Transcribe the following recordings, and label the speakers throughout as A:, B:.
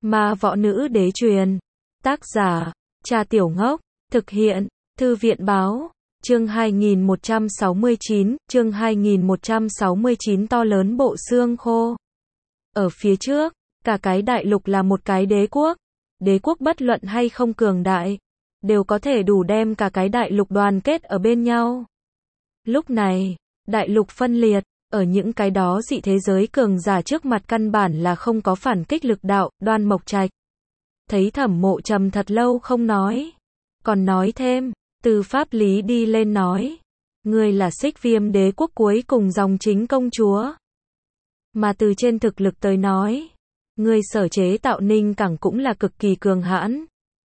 A: Ma võ nữ đế truyền. Tác giả, Cha Tiểu Ngốc. Thực hiện, Thư viện báo. Chương 2169, chương 2169 to lớn bộ xương khô. Ở phía trước, cả cái đại lục là một cái đế quốc. Đế quốc bất luận hay không cường đại, đều có thể đủ đem cả cái đại lục đoàn kết ở bên nhau. Lúc này, đại lục phân liệt, ở những cái đó dị thế giới cường giả trước mặt căn bản là không có phản kích lực đạo. Đoan Mộc Trạch thấy Thẩm Mộ Trầm thật lâu không nói, còn nói thêm, từ pháp lý đi lên nói, ngươi là Xích Viêm đế quốc cuối cùng dòng chính công chúa, mà từ trên thực lực tới nói, ngươi sở chế tạo Ninh Cảng cũng là cực kỳ cường hãn.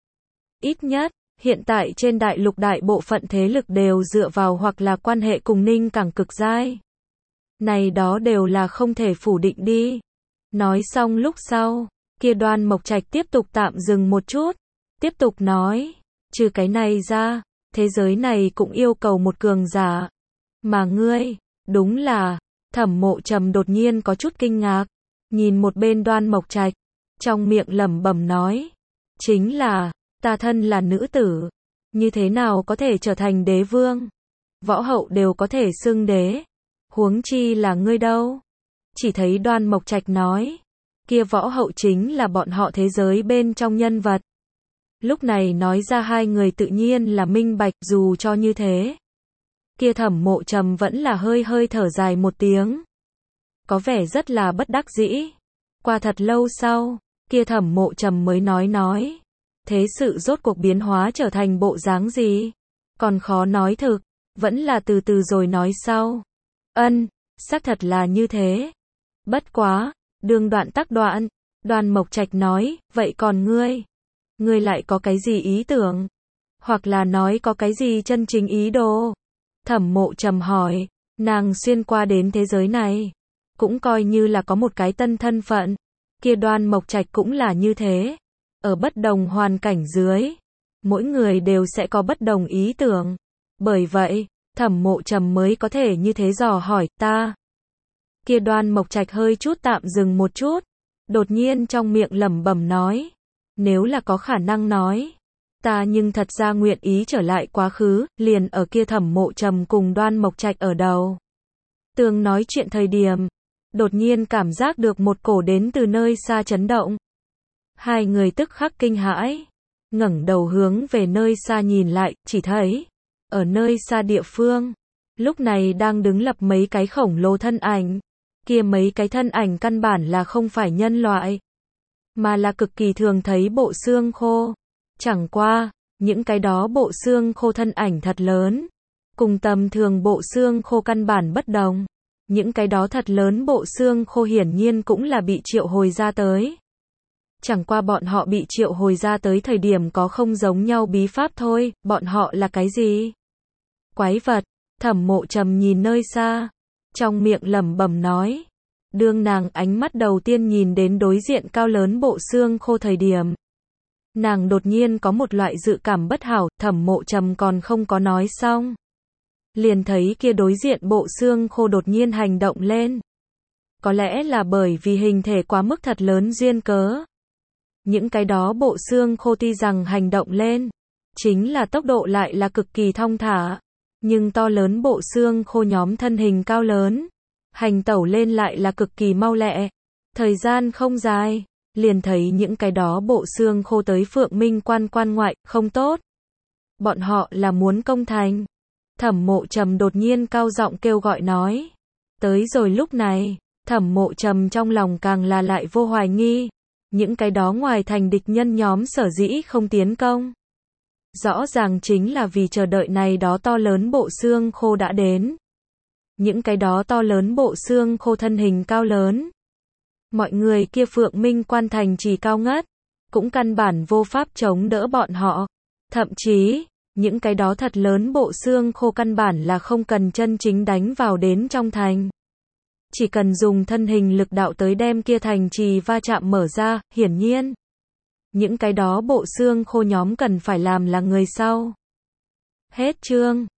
A: Ít nhất, hiện tại trên đại lục đại bộ phận thế lực đều dựa vào hoặc là quan hệ cùng Ninh Cảng cực giai. Này đó đều là không thể phủ định đi. Nói xong lúc sau, kia Đoan Mộc Trạch tiếp tục tạm dừng một chút, tiếp tục nói, trừ cái này ra, thế giới này cũng yêu cầu một cường giả. Mà ngươi, đúng là, Thẩm Mộ Trầm đột nhiên có chút kinh ngạc, nhìn một bên Đoan Mộc Trạch, trong miệng lẩm bẩm nói, chính là, ta thân là nữ tử, như thế nào có thể trở thành đế vương? Võ hậu đều có thể xưng đế, huống chi là ngươi đâu? Chỉ thấy Đoan Mộc Trạch nói, kia võ hậu chính là bọn họ thế giới bên trong nhân vật. Lúc này nói ra hai người tự nhiên là minh bạch, dù cho như thế. Kia Thẩm Mộ Trầm vẫn là hơi hơi thở dài một tiếng. Có vẻ rất là bất đắc dĩ. Qua thật lâu sau, kia Thẩm Mộ Trầm mới nói. Thế sự rốt cuộc biến hóa trở thành bộ dáng gì? Còn khó nói thực, vẫn là từ từ rồi nói sau. Xác thật là như thế. Bất quá, đường đoạn tắc đoạn, Đoan Mộc Trạch nói, vậy còn ngươi? Ngươi lại có cái gì ý tưởng? Hoặc là nói có cái gì chân chính ý đồ? Thẩm Mộ Trầm hỏi, nàng xuyên qua đến thế giới này, cũng coi như là có một cái tân thân phận. Kia Đoan Mộc Trạch cũng là như thế. Ở bất đồng hoàn cảnh dưới, mỗi người đều sẽ có bất đồng ý tưởng. Bởi vậy, Thẩm Mộ Trầm mới có thể như thế dò hỏi, ta. Kia Đoan Mộc Trạch hơi chút tạm dừng một chút, đột nhiên trong miệng lẩm bẩm nói, nếu là có khả năng nói, ta nhưng thật ra nguyện ý trở lại quá khứ. Liền ở kia Thẩm Mộ Trầm cùng Đoan Mộc Trạch ở đầu tường nói chuyện thời điểm, đột nhiên cảm giác được một cổ đến từ nơi xa chấn động. Hai người tức khắc kinh hãi, ngẩng đầu hướng về nơi xa nhìn lại, chỉ thấy, ở nơi xa địa phương, lúc này đang đứng lập mấy cái khổng lồ thân ảnh. Kia mấy cái thân ảnh căn bản là không phải nhân loại, mà là cực kỳ thường thấy bộ xương khô. Chẳng qua, những cái đó bộ xương khô thân ảnh thật lớn, cùng tầm thường bộ xương khô căn bản bất đồng. Những cái đó thật lớn bộ xương khô hiển nhiên cũng là bị triệu hồi ra tới. Chẳng qua bọn họ bị triệu hồi ra tới thời điểm có không giống nhau bí pháp thôi. Bọn họ là cái gì? Quái vật. Thẩm Mộ Trầm nhìn nơi xa, trong miệng lẩm bẩm nói. Đương nàng ánh mắt đầu tiên nhìn đến đối diện cao lớn bộ xương khô thời điểm, nàng đột nhiên có một loại dự cảm bất hảo. Thẩm Mộ Trầm còn không có nói xong, liền thấy kia đối diện bộ xương khô đột nhiên hành động lên. Có lẽ là bởi vì hình thể quá mức thật lớn duyên cớ. Những cái đó bộ xương khô tuy rằng hành động lên, chính là tốc độ lại là cực kỳ thong thả. Nhưng to lớn bộ xương khô nhóm thân hình cao lớn, hành tẩu lên lại là cực kỳ mau lẹ. Thời gian không dài, liền thấy những cái đó bộ xương khô tới Phượng Minh quan ngoại. Không tốt, bọn họ là muốn công thành. Thẩm Mộ Trầm đột nhiên cao giọng kêu gọi nói. Tới rồi lúc này, Thẩm Mộ Trầm trong lòng càng là lại vô hoài nghi. Những cái đó ngoài thành địch nhân nhóm sở dĩ không tiến công, rõ ràng chính là vì chờ đợi này đó to lớn bộ xương khô đã đến. Những cái đó to lớn bộ xương khô thân hình cao lớn. Mọi người kia Phượng Minh quan thành chỉ cao ngất, cũng căn bản vô pháp chống đỡ bọn họ. Thậm chí, những cái đó thật lớn bộ xương khô căn bản là không cần chân chính đánh vào đến trong thành. Chỉ cần dùng thân hình lực đạo tới đem kia thành trì va chạm mở ra. Hiển nhiên, những cái đó bộ xương khô nhóm cần phải làm là người sau. Hết chương.